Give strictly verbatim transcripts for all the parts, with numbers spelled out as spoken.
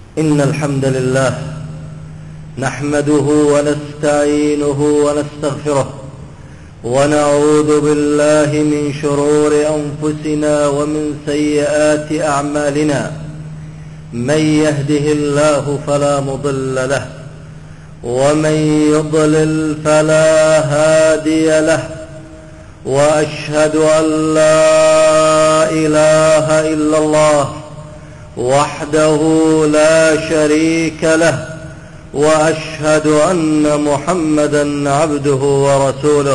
إن الحمد لله نحمده ونستعينه ونستغفره ونعوذ بالله من شرور أنفسنا ومن سيئات أعمالنا. من يهده الله فلا مضل له ومن يضلل فلا هادي له، وأشهد أن لا إله إلا الله وحده لا شريك له، وأشهد أن محمدا عبده ورسوله.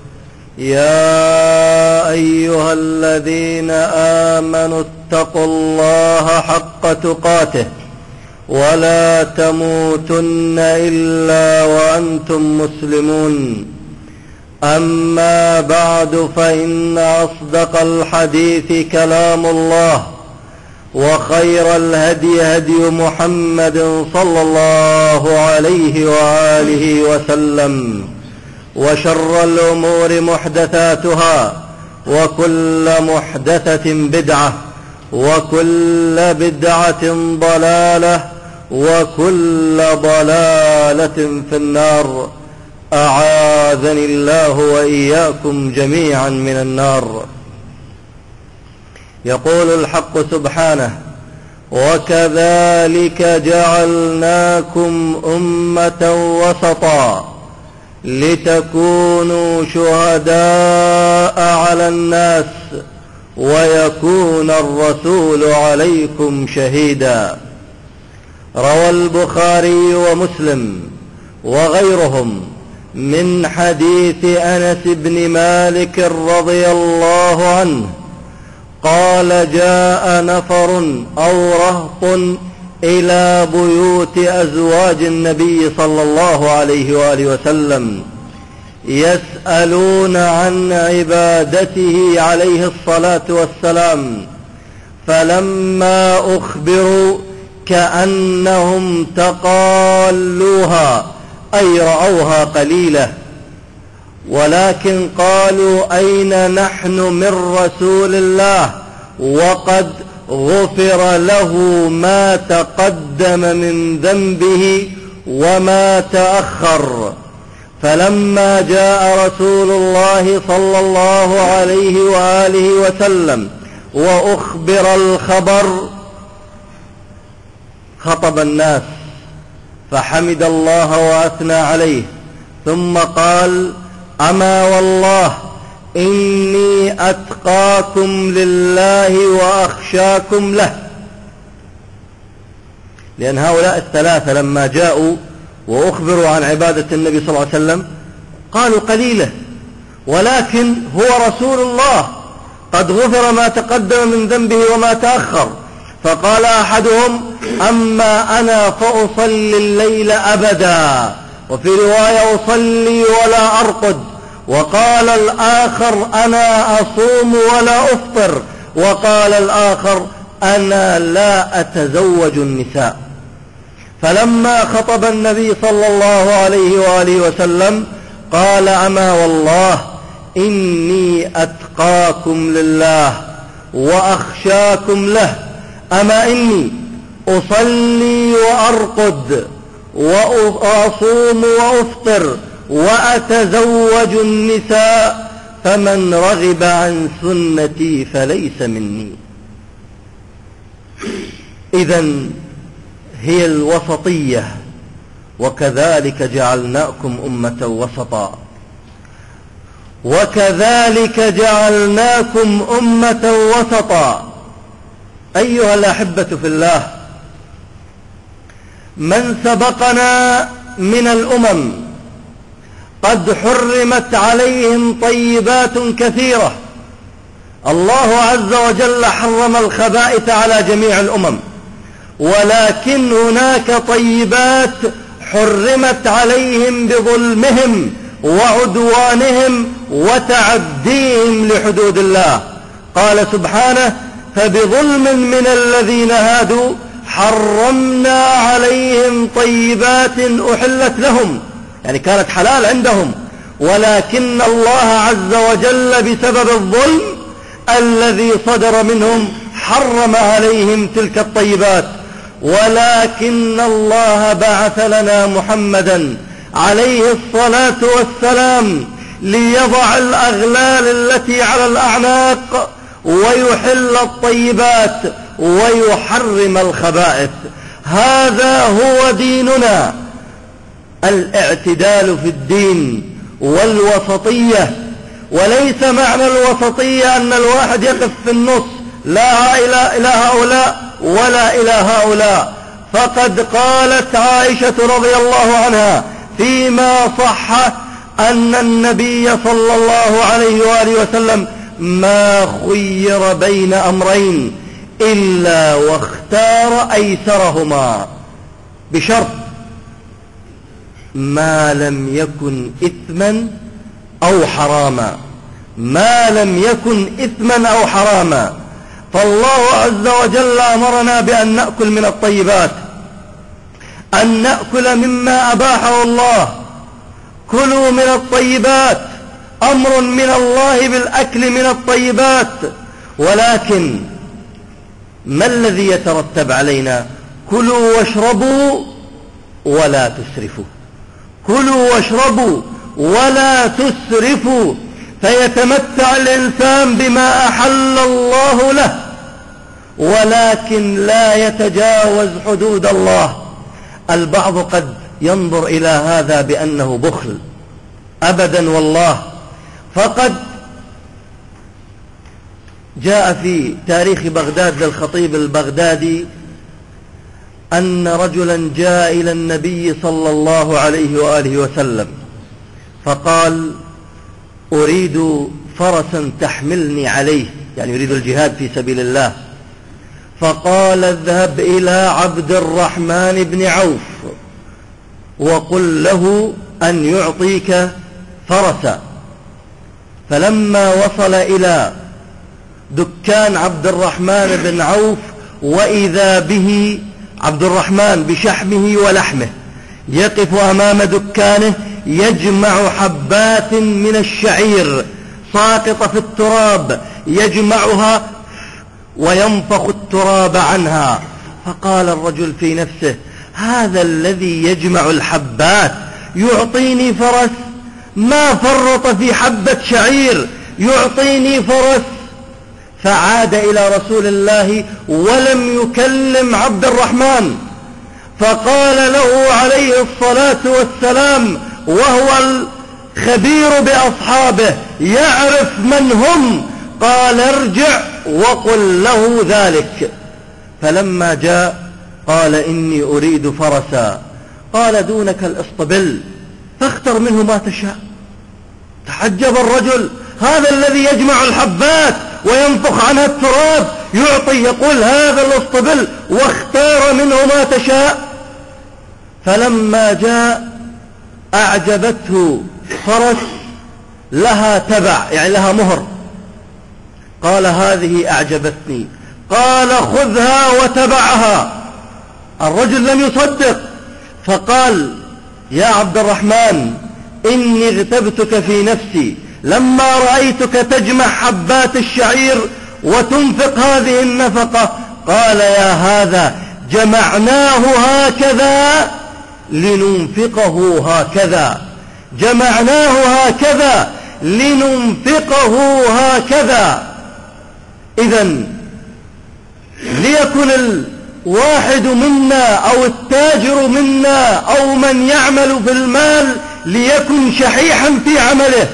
يا أيها الذين آمنوا اتقوا الله حق تقاته ولا تموتن إلا وأنتم مسلمون. أما بعد، فإن أصدق الحديث كلام الله، وخير الهدي هدي محمد صلى الله عليه وآله وسلم، وشر الأمور محدثاتها، وكل محدثة بدعة، وكل بدعة ضلالة، وكل ضلالة في النار. أعاذني الله وإياكم جميعا من النار. يقول الحق سبحانه: وكذلك جعلناكم أمة وسطا لتكونوا شهداء على الناس ويكون الرسول عليكم شهيدا. روى البخاري ومسلم وغيرهم من حديث أنس بن مالك رضي الله عنه قال: جاء نفر أو رهط إلى بيوت أزواج النبي صلى الله عليه وآله وسلم يسألون عن عبادته عليه الصلاة والسلام، فلما أخبروا كأنهم تقالوها، أي رأوها قليلة، ولكن قالوا: أين نحن من رسول الله وقد غفر له ما تقدم من ذنبه وما تأخر. فلما جاء رسول الله صلى الله عليه وآله وسلم وأخبر الخبر خطب الناس فحمد الله وأثنى عليه، ثم قال: أما والله إني أتقاكم لله وأخشاكم له. لأن هؤلاء الثلاثة لما جاءوا وأخبروا عن عبادة النبي صلى الله عليه وسلم قالوا قليلة، ولكن هو رسول الله قد غفر ما تقدم من ذنبه وما تأخر. فقال أحدهم: أما أنا فأصلي الليل أبدا، وفي رواية: أصلي ولا أرقد. وقال الآخر: أنا أصوم ولا أفطر. وقال الآخر: أنا لا أتزوج النساء. فلما خطب النبي صلى الله عليه وآله وسلم قال: أما والله إني أتقاكم لله وأخشاكم له. أما إني أصلي وأرقد وأصوم وأفطر وأتزوج النساء، فمن رغب عن سنتي فليس مني. إذن هي الوسطية. وكذلك جعلناكم أمة وسطا وكذلك جعلناكم أمة وسطا. أيها الأحبة في الله، من سبقنا من الأمم قد حرمت عليهم طيبات كثيرة. الله عز وجل حرم الخبائث على جميع الأمم، ولكن هناك طيبات حرمت عليهم بظلمهم وعدوانهم وتعديهم لحدود الله. قال سبحانه: فبظلم من الذين هادوا حرمنا عليهم طيبات أحلت لهم، يعني كانت حلال عندهم، ولكن الله عز وجل بسبب الظلم الذي صدر منهم حرم عليهم تلك الطيبات. ولكن الله بعث لنا محمدا عليه الصلاة والسلام ليضع الأغلال التي على الأعناق ويحل الطيبات ويحرم الخبائث. هذا هو ديننا، الاعتدال في الدين والوسطية. وليس معنى الوسطية أن الواحد يقف في النص، لا إلى إلى هؤلاء ولا إلى هؤلاء. فقد قالت عائشة رضي الله عنها فيما صح أن النبي صلى الله عليه وآله وسلم ما خير بين أمرين إلا واختار أيسرهما، بشرط ما لم يكن إثما أو حراما، ما لم يكن إثما أو حراما. فالله عز وجل أمرنا بأن نأكل من الطيبات، أن نأكل مما أباحه الله. كلوا من الطيبات، أمر من الله بالأكل من الطيبات. ولكن ما الذي يترتب علينا؟ كلوا واشربوا ولا تسرفوا، كلوا واشربوا ولا تسرفوا، فيتمتع الإنسان بما أحل الله له ولكن لا يتجاوز حدود الله. البعض قد ينظر إلى هذا بأنه بخل، أبدا والله. فقد جاء في تاريخ بغداد للخطيب البغدادي أن رجلا جاء إلى النبي صلى الله عليه وآله وسلم فقال: أريد فرسا تحملني عليه، يعني يريد الجهاد في سبيل الله. فقال: اذهب إلى عبد الرحمن بن عوف وقل له أن يعطيك فرسا. فلما وصل إلى دكان عبد الرحمن بن عوف وإذا به عبد الرحمن بشحمه ولحمه يقف أمام دكانه يجمع حبات من الشعير ساقطة في التراب، يجمعها وينفخ التراب عنها. فقال الرجل في نفسه: هذا الذي يجمع الحبات يعطيني فرس؟ ما فرط في حبة شعير يعطيني فرس. فعاد إلى رسول الله ولم يكلم عبد الرحمن، فقال له عليه الصلاة والسلام وهو الخبير بأصحابه يعرف من هم، قال: ارجع وقل له ذلك. فلما جاء قال: إني أريد فرسا. قال: دونك الإسطبل فاختر منه ما تشاء. تعجب الرجل: هذا الذي يجمع الحبات وينفخ عنها التراب يعطي، يقول هذا الإسطبل واختار منه ما تشاء. فلما جاء أعجبته فرس لها تبع، يعني لها مهر. قال: هذه أعجبتني. قال: خذها وتبعها. الرجل لم يصدق، فقال: يا عبد الرحمن، إني اغتبتك في نفسي لما رأيتك تجمع حبات الشعير وتنفق هذه النفقة. قال: يا هذا جمعناه هكذا لننفقه هكذا، جمعناه هكذا لننفقه هكذا. إذن ليكن الواحد منا أو التاجر منا أو من يعمل في المال ليكن شحيحا في عمله،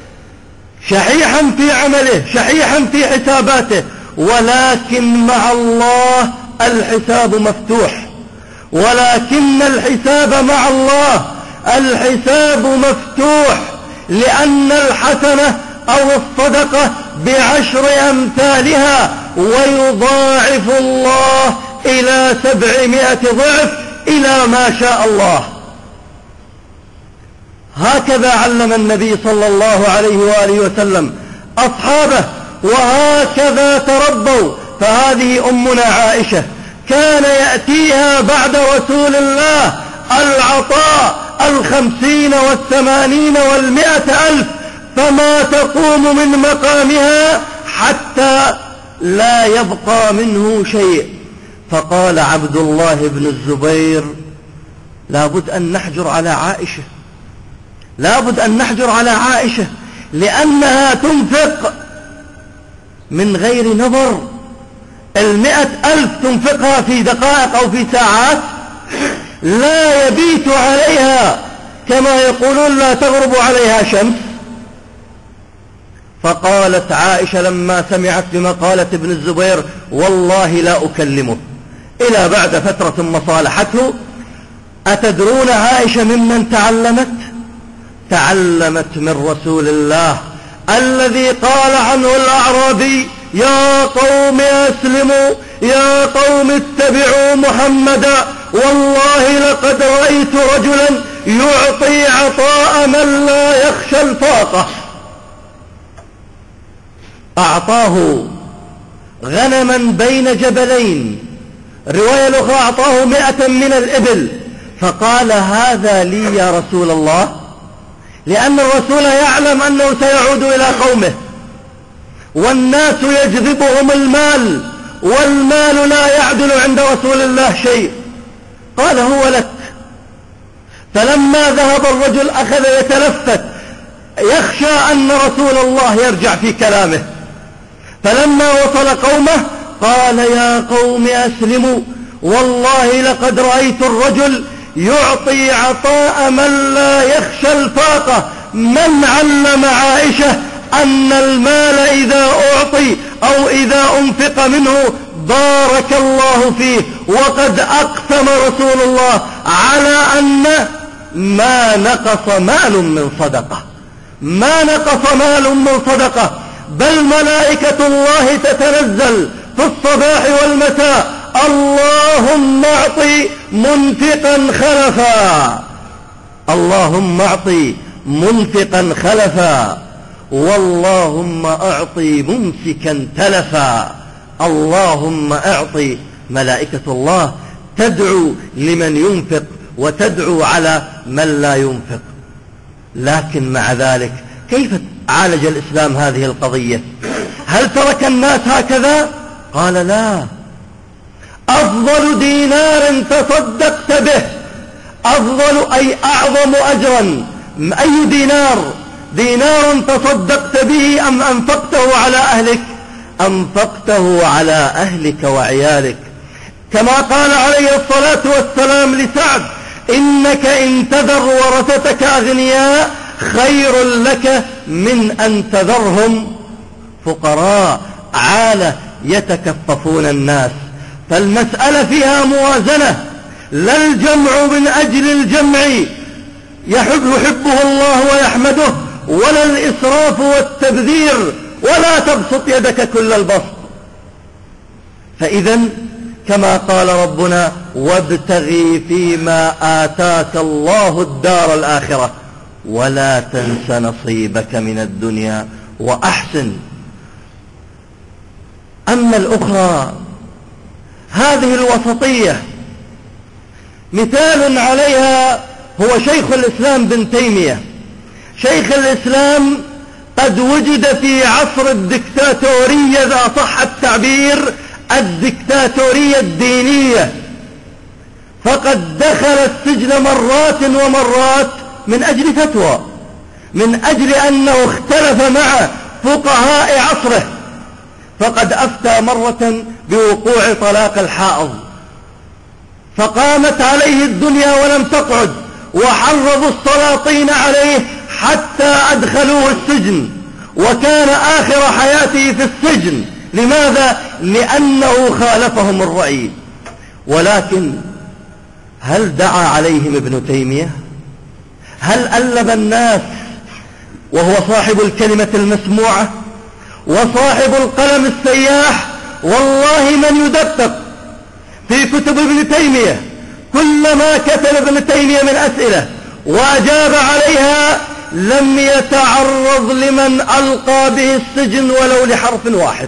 شحيحا في عمله، شحيحا في حساباته. ولكن مع الله الحساب مفتوح، ولكن الحساب مع الله الحساب مفتوح، لأن الحسنة أو الصدقة بعشر أمثالها ويضاعف الله إلى سبعمائة ضعف إلى ما شاء الله. هكذا علم النبي صلى الله عليه وآله وسلم أصحابه، وهكذا تربوا. فهذه أمنا عائشة كان يأتيها بعد رسول الله العطاء الخمسين والثمانين والمئة ألف، فما تقوم من مقامها حتى لا يبقى منه شيء. فقال عبد الله بن الزبير: لابد أن نحجر على عائشة، لابد أن نحجر على عائشة، لأنها تنفق من غير نظر. المئة ألف تنفقها في دقائق أو في ساعات، لا يبيت عليها، كما يقولون لا تغرب عليها شمس. فقالت عائشة لما سمعت بما قالت ابن الزبير: والله لا أكلمه. إلى بعد فترة مصالحته. أتدرون عائشة ممن تعلمت؟ تعلمت من رسول الله الذي قال عنه الأعرابي: يا قوم أسلموا، يا قوم اتبعوا محمدا، والله لقد رأيت رجلا يعطي عطاء من لا يخشى الفاقة. أعطاه غنما بين جبلين، رواية الأخرى أعطاه مئة من الإبل، فقال: هذا لي يا رسول الله، لأن الرسول يعلم أنه سيعود إلى قومه، والناس يجذبهم المال، والمال لا يعدل عند رسول الله شيء. قال: هو لك. فلما ذهب الرجل أخذ يتلفت يخشى أن رسول الله يرجع في كلامه، فلما وصل قومه قال: يا قوم أسلموا، والله لقد رأيت الرجل يعطي عطاء من لا يخشى الفاقة. من علم عائشة أن المال إذا أعطي أو إذا أنفق منه بارك الله فيه، وقد أقسم رسول الله على أن ما نقص مال من صدقة، ما نقص مال من صدقة، بل ملائكة الله تتنزل في الصباح والمساء: اللهم اعطي منفقا خلفا، اللهم اعطي منفقا خلفا، واللهم اعطي ممسكا تلفا. اللهم اعطي. ملائكة الله تدعو لمن ينفق وتدعو على من لا ينفق. لكن مع ذلك كيف عالج الإسلام هذه القضية؟ هل ترك الناس هكذا؟ قال: لا. أفضل دينار تصدقت به، أفضل أي أعظم أجرا. أي دينار؟ دينار تصدقت به أم أنفقته على أهلك؟ أنفقته على أهلك وعيالك، كما قال عليه الصلاة والسلام لسعد: إنك إن تذر ورثتك أغنياء خير لك من أن تذرهم فقراء عالة يتكففون الناس. فالمسألة فيها موازنة، لا الجمع من أجل الجمع يحب يحبه الله ويحمده، ولا الإسراف والتبذير، ولا تبسط يدك كل البسط. فإذا كما قال ربنا: وابتغي فيما آتاك الله الدار الآخرة ولا تنس نصيبك من الدنيا وأحسن. أما الأخرى هذه الوسطية مثال عليها هو شيخ الإسلام بن تيمية. شيخ الإسلام قد وجد في عصر الدكتاتورية، إذا صح التعبير، الدكتاتورية الدينية، فقد دخل السجن مرات ومرات من أجل فتوى، من أجل أنه اختلف مع فقهاء عصره. فقد أفتى مرة بوقوع طلاق الحائض، فقامت عليه الدنيا ولم تقعد، وحرضوا السلاطين عليه حتى أدخلوه السجن، وكان آخر حياته في السجن. لماذا؟ لأنه خالفهم الرأي. ولكن هل دعا عليهم ابن تيمية؟ هل ألب الناس وهو صاحب الكلمة المسموعة وصاحب القلم السياح؟ والله من يدقق في كتب ابن تيمية كلما كتب ابن تيمية من أسئلة وأجاب عليها لم يتعرض لمن ألقى به السجن ولو لحرف واحد.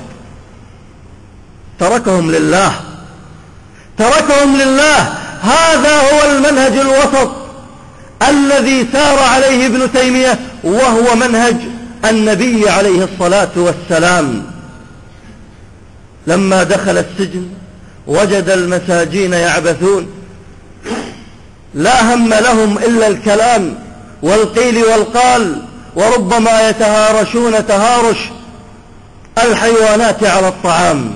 تركهم لله، تركهم لله. هذا هو المنهج الوسط الذي سار عليه ابن تيمية، وهو منهج النبي عليه الصلاة والسلام. لما دخل السجن وجد المساجين يعبثون لا هم لهم إلا الكلام والقيل والقال، وربما يتهارشون تهارش الحيوانات على الطعام.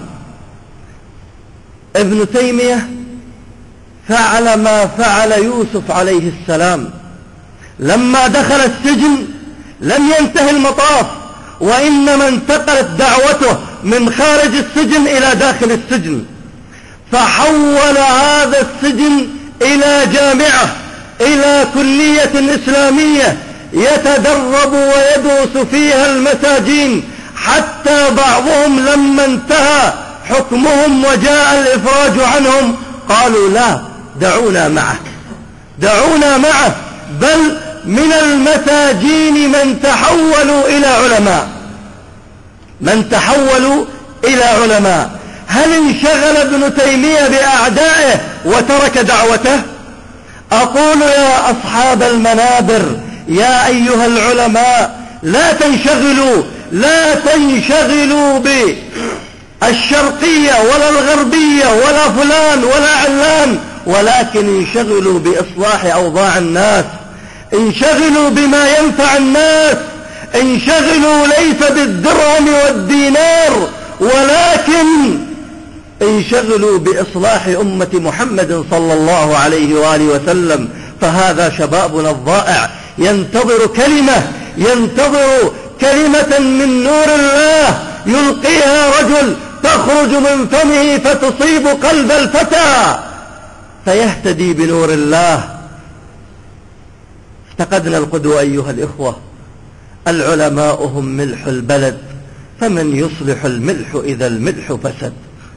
ابن تيمية فعل ما فعل يوسف عليه السلام، لما دخل السجن لم ينتهي المطاف، وإنما انتقلت دعوته من خارج السجن إلى داخل السجن، فحول هذا السجن إلى جامعة، إلى كلية إسلامية يتدرب ويدرس فيها المساجين، حتى بعضهم لما انتهى حكمهم وجاء الإفراج عنهم قالوا لا، دعونا معه دعونا معه. بل من المساجين من تحولوا إلى علماء من تحولوا إلى علماء. هل انشغل ابن تيمية بأعدائه وترك دعوته؟ أقول يا أصحاب المنابر، يا أيها العلماء، لا تنشغلوا لا تنشغلوا بالشرقية ولا الغربية ولا فلان ولا علان، ولكن انشغلوا بإصلاح أوضاع الناس، انشغلوا بما ينفع الناس، انشغلوا ليس بالدرهم والدينار، ولكن انشغلوا بإصلاح أمة محمد صلى الله عليه وآله وسلم. فهذا شبابنا الضائع ينتظر كلمة ينتظر كلمة من نور الله يلقيها رجل تخرج من فمه فتصيب قلب الفتى فيهتدي بنور الله. افتقدنا القدوة أيها الإخوة. العلماء هم ملح البلد، فمن يصلح الملح إذا الملح فسد.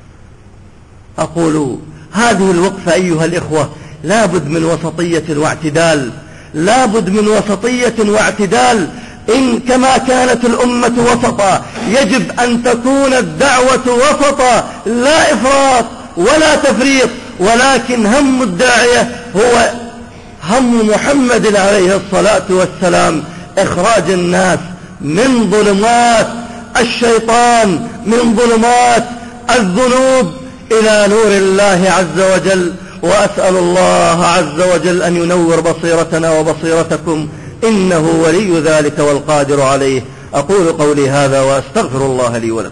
أقول هذه الوقفة أيها الإخوة لابد من وسطية واعتدال، لابد من وسطية واعتدال. إن كما كانت الأمة وسطا يجب أن تكون الدعوة وسطا، لا إفراط ولا تفريط، ولكن هم الداعية هو هم محمد عليه الصلاة والسلام، إخراج الناس من ظلمات الشيطان، من ظلمات الذنوب إلى نور الله عز وجل. وأسأل الله عز وجل أن ينور بصيرتنا وبصيرتكم، إنه ولي ذلك والقادر عليه. أقول قولي هذا وأستغفر الله لي ولكم.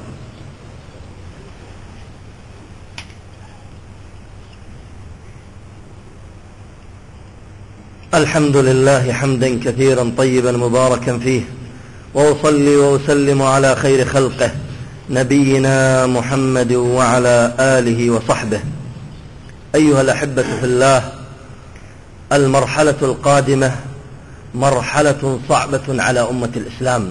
الحمد لله حمدا كثيرا طيبا مباركا فيه، وأصلي وأسلم على خير خلقه نبينا محمد وعلى آله وصحبه. أيها الأحبة في الله، المرحلة القادمة مرحلة صعبة على أمة الإسلام،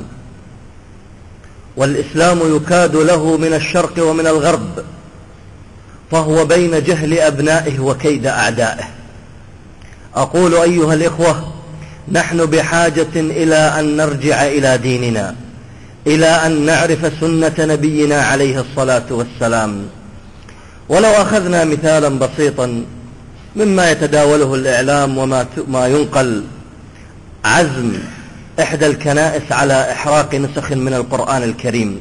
والإسلام يكاد له من الشرق ومن الغرب، فهو بين جهل أبنائه وكيد أعدائه. أقول أيها الإخوة، نحن بحاجة إلى أن نرجع إلى ديننا، إلى أن نعرف سنة نبينا عليه الصلاة والسلام. ولو أخذنا مثالا بسيطا مما يتداوله الإعلام وما ما ينقل، عزم إحدى الكنائس على إحراق نسخ من القرآن الكريم.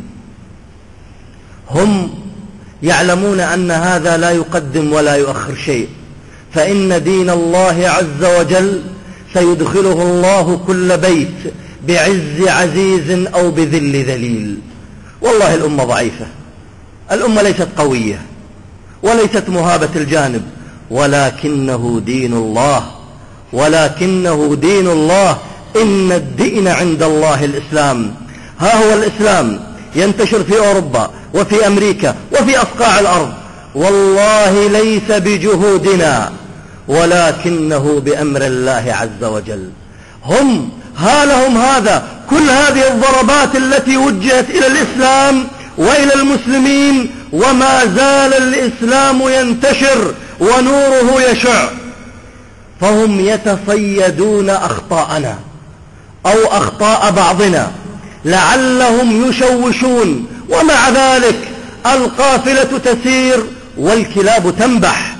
هم يعلمون أن هذا لا يقدم ولا يؤخر شيء، فإن دين الله عز وجل سيدخله الله كل بيت بعز عزيز أو بذل ذليل. والله الأمة ضعيفة، الأمة ليست قوية وليست مهابة الجانب، ولكنه دين الله ولكنه دين الله إن الدين عند الله الإسلام. ها هو الإسلام ينتشر في أوروبا وفي أمريكا وفي أصقاع الأرض، والله ليس بجهودنا ولكنه بأمر الله عز وجل. هم ها لهم هذا، كل هذه الضربات التي وجهت إلى الإسلام وإلى المسلمين، وما زال الإسلام ينتشر ونوره يشع، فهم يتصيدون أخطاءنا أو أخطاء بعضنا لعلهم يشوشون، ومع ذلك القافلة تسير والكلاب تنبح.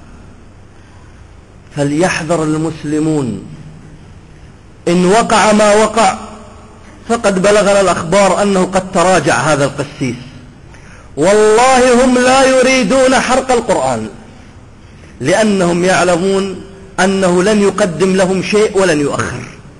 فليحذر المسلمون، إن وقع ما وقع فقد بلغنا الأخبار أنه قد تراجع هذا القسيس، والله هم لا يريدون حرق القرآن، لأنهم يعلمون أنه لن يقدم لهم شيء ولن يؤخر،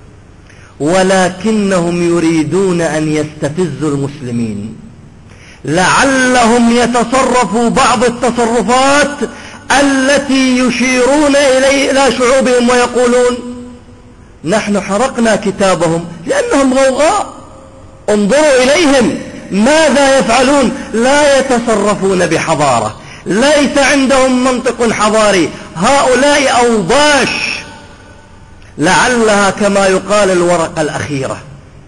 ولكنهم يريدون أن يستفزوا المسلمين لعلهم يتصرفوا بعض التصرفات التي يشيرون إليه إلى شعوبهم ويقولون نحن حرقنا كتابهم لأنهم غوغاء، انظروا إليهم ماذا يفعلون، لا يتصرفون بحضارة، ليس عندهم منطق حضاري، هؤلاء أوباش، لعلها كما يقال الورقة الأخيرة.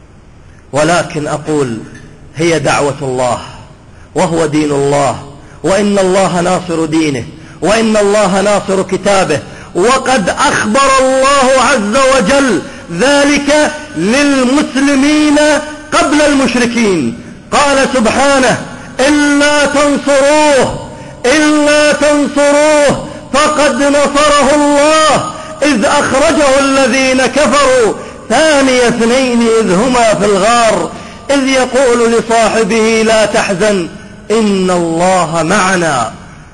ولكن أقول هي دعوة الله وهو دين الله، وإن الله ناصر دينه، وإن الله ناصر كتابه، وقد أخبر الله عز وجل ذلك للمسلمين قبل المشركين، قال سبحانه إلا تنصروه إلا تنصروه فقد نصره الله إذ أخرجه الذين كفروا ثاني اثنين إذ هما في الغار إذ يقول لصاحبه لا تحزن إن الله معنا.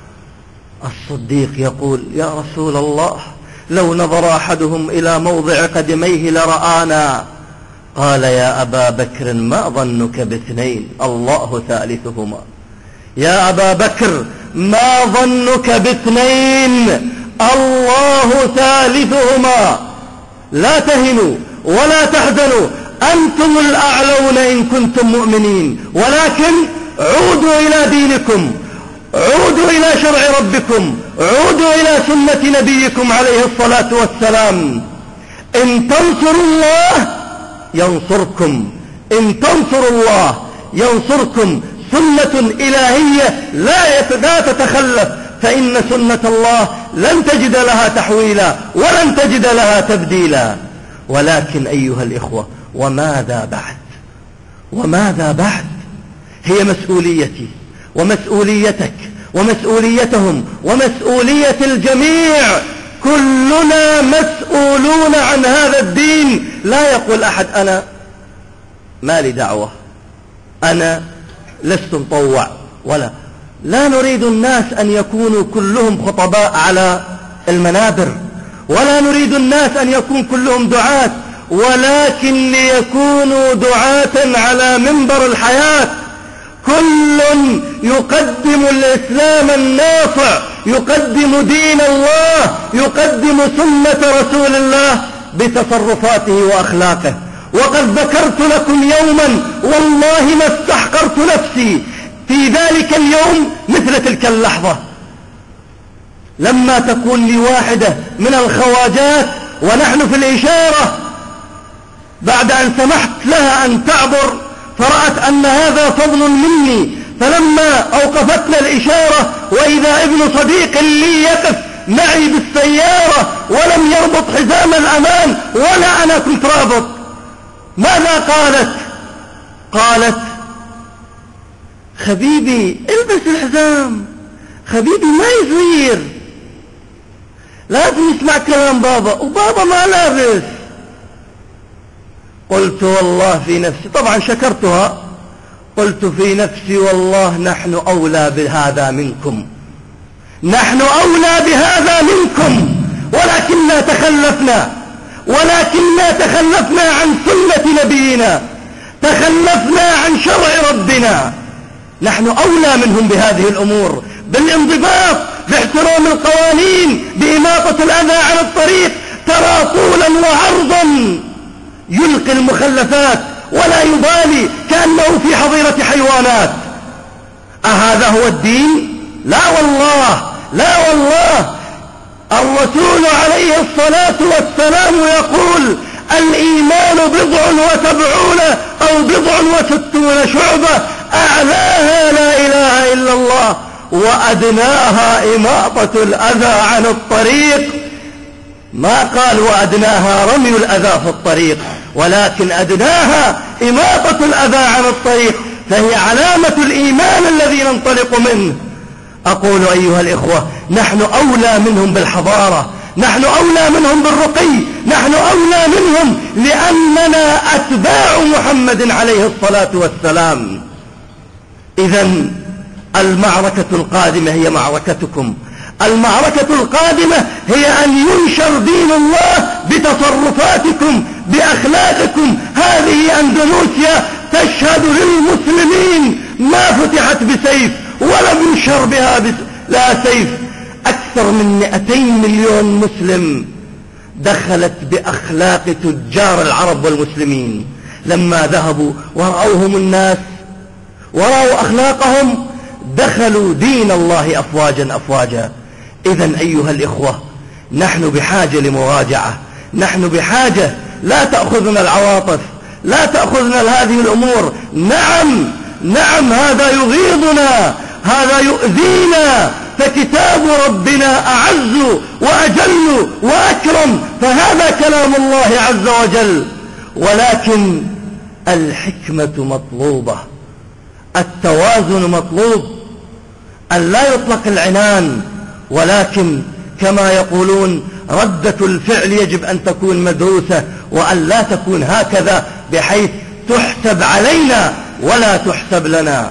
الصديق يقول يا رسول الله لو نظر أحدهم إلى موضع قدميه لرآنا. قال يا أبا بكر ما ظنك باثنين الله ثالثهما. يا أبا بكر ما ظنك باثنين الله ثالثهما. لا تهنوا ولا تحزنوا أنتم الأعلون إن كنتم مؤمنين، ولكن عودوا إلى دينكم، عودوا إلى شرع ربكم، عودوا إلى سنة نبيكم عليه الصلاة والسلام. إن تنصروا الله ينصركم، إن تنصروا الله ينصركم. سنة إلهية لا تتخلف، فإن سنة الله لن تجد لها تحويلا ولن تجد لها تبديلا. ولكن أيها الإخوة وماذا بعد؟ وماذا بعد؟ هي مسؤوليتي ومسؤوليتك ومسؤوليتهم ومسؤولية الجميع، كلنا مسؤولون عن هذا الدين. لا يقول أحد أنا ما لي دعوة، أنا لست مطوع، ولا لا نريد الناس أن يكونوا كلهم خطباء على المنابر، ولا نريد الناس أن يكون كلهم دعاة، ولكن ليكونوا دعاة على منبر الحياة. كل يقدم الإسلام النافع، يقدم دين الله، يقدم سنة رسول الله بتصرفاته وأخلاقه. وقد ذكرت لكم يوما والله ما استحقرت نفسي في ذلك اليوم مثل تلك اللحظة، لما تكون لي واحدة من الخواجات ونحن في الإشارة، بعد أن سمحت لها أن تعبر فرأت أن هذا فضل مني، فلما أوقفتنا الإشارة وإذا ابن صديق لي يقف معي بالسيارة ولم يربط حزام الأمان ولا أنا كنت رابط، ماذا قالت؟ قالت خبيبي البس الحزام، خبيبي ما يصير، لازم يسمع كلام بابا، وبابا ما لابس. قلت والله في نفسي، طبعا شكرتها، قلت في نفسي والله نحن أولى بهذا منكم، نحن أولى بهذا منكم، ولكننا تخلفنا، ولكننا تخلفنا عن سنة نبينا، تخلفنا عن شرع ربنا. نحن أولى منهم بهذه الأمور، بالانضباط، باحترام القوانين، بإماطة الأذى عن الطريق. ترى طولا وعرضا يلقي المخلفات ولا يبالي كأنه في حظيرة حيوانات. أهذا هو الدين؟ لا والله، لا والله. الرسول عليه الصلاة والسلام يقول الإيمان بضع وسبعون أو بضع وستون شعبة، أعلاها لا إله إلا الله وأدناها إماطة الأذى عن الطريق. ما قال وأدناها رمي الأذى في الطريق، ولكن أدناها إماطة الأذى عن الطريق، فهي علامة الإيمان الذي ننطلق منه. أقول أيها الإخوة نحن أولى منهم بالحضارة، نحن أولى منهم بالرقي، نحن أولى منهم لأننا أتباع محمد عليه الصلاة والسلام. إذن المعركة القادمة هي معركتكم. المعركة القادمة هي أن ينشر دين الله بتصرفاتكم بأخلاقكم. هذه أندونيسيا تشهد للمسلمين ما فتحت بسيف ولم ينشر بها بس لا سيف. أكثر من مئتين مليون مسلم دخلت بأخلاق تجار العرب والمسلمين لما ذهبوا ورأوهم الناس ورأوا أخلاقهم دخلوا دين الله أفواجا أفواجا. إذن أيها الإخوة نحن بحاجة لمراجعة، نحن بحاجة لا تأخذنا العواطف، لا تأخذنا هذه الأمور. نعم نعم هذا يغيظنا، هذا يؤذينا، فكتاب ربنا أعز وأجل وأكرم، فهذا كلام الله عز وجل. ولكن الحكمة مطلوبة، التوازن مطلوب، أن لا يطلق العنان، ولكن كما يقولون ردة الفعل يجب أن تكون مدروسة، وأن لا تكون هكذا بحيث تحسب علينا ولا تحسب لنا.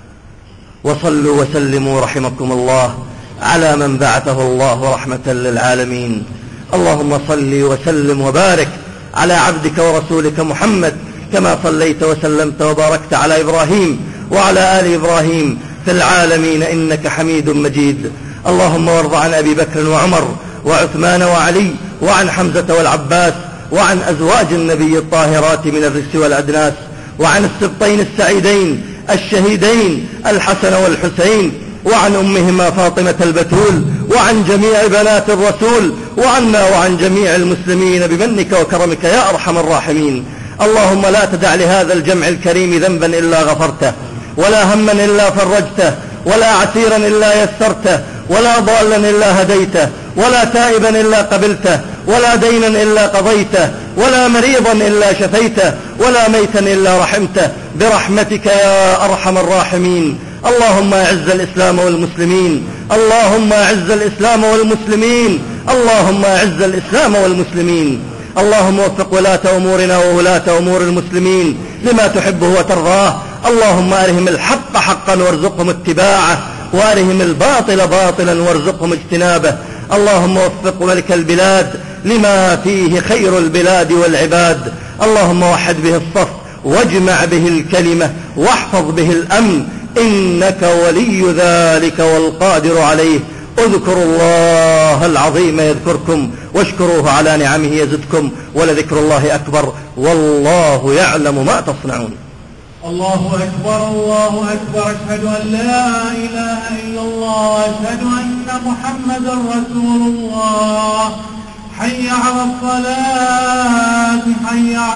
وصلوا وسلموا رحمكم الله على من بعثه الله رحمة للعالمين. اللهم صل وسلم وبارك على عبدك ورسولك محمد كما صليت وسلمت وباركت على إبراهيم وعلى آل إبراهيم في العالمين إنك حميد مجيد. اللهم وارض عن أبي بكر وعمر وعثمان وعلي وعن حمزة والعباس وعن أزواج النبي الطاهرات من الرجس والأدناس، وعن السبطين السعيدين الشهيدين الحسن والحسين، وعن أمهما فاطمة البتول، وعن جميع بنات الرسول، وعنا وعن جميع المسلمين بمنك وكرمك يا أرحم الراحمين. اللهم لا تدع لهذا الجمع الكريم ذنبا إلا غفرته، ولا هما إلا فرجته، ولا عسيرا إلا يسرته، ولا ضالا إلا هديته، ولا تائبا إلا قبلته، ولا دينا إلا قضيته، ولا مريضا إلا شفيته، ولا ميتا إلا رحمته برحمتك يا أرحم الراحمين. اللهم أعز الإسلام والمسلمين، اللهم أعز الإسلام والمسلمين، اللهم أعز الإسلام والمسلمين. اللهم وفق ولاة أمورنا وولاة أمور المسلمين لما تحبه وترضاه. اللهم أرهم الحق حقا وارزقهم اتباعه، وأرهم الباطل باطلا وارزقهم اجتنابه. اللهم وفق ملك البلاد لما فيه خير البلاد والعباد. اللهم وحد به الصف واجمع به الكلمة واحفظ به الأمن، إنك ولي ذلك والقادر عليه. اذكروا الله العظيم يذكركم، واشكروه على نعمه يزدكم، ولذكر الله أكبر، والله يعلم ما تصنعون. الله أكبر الله أكبر. أشهد أن لا إله إلا الله، أشهد أن محمدا رسول الله. حي على الصلاة، حي على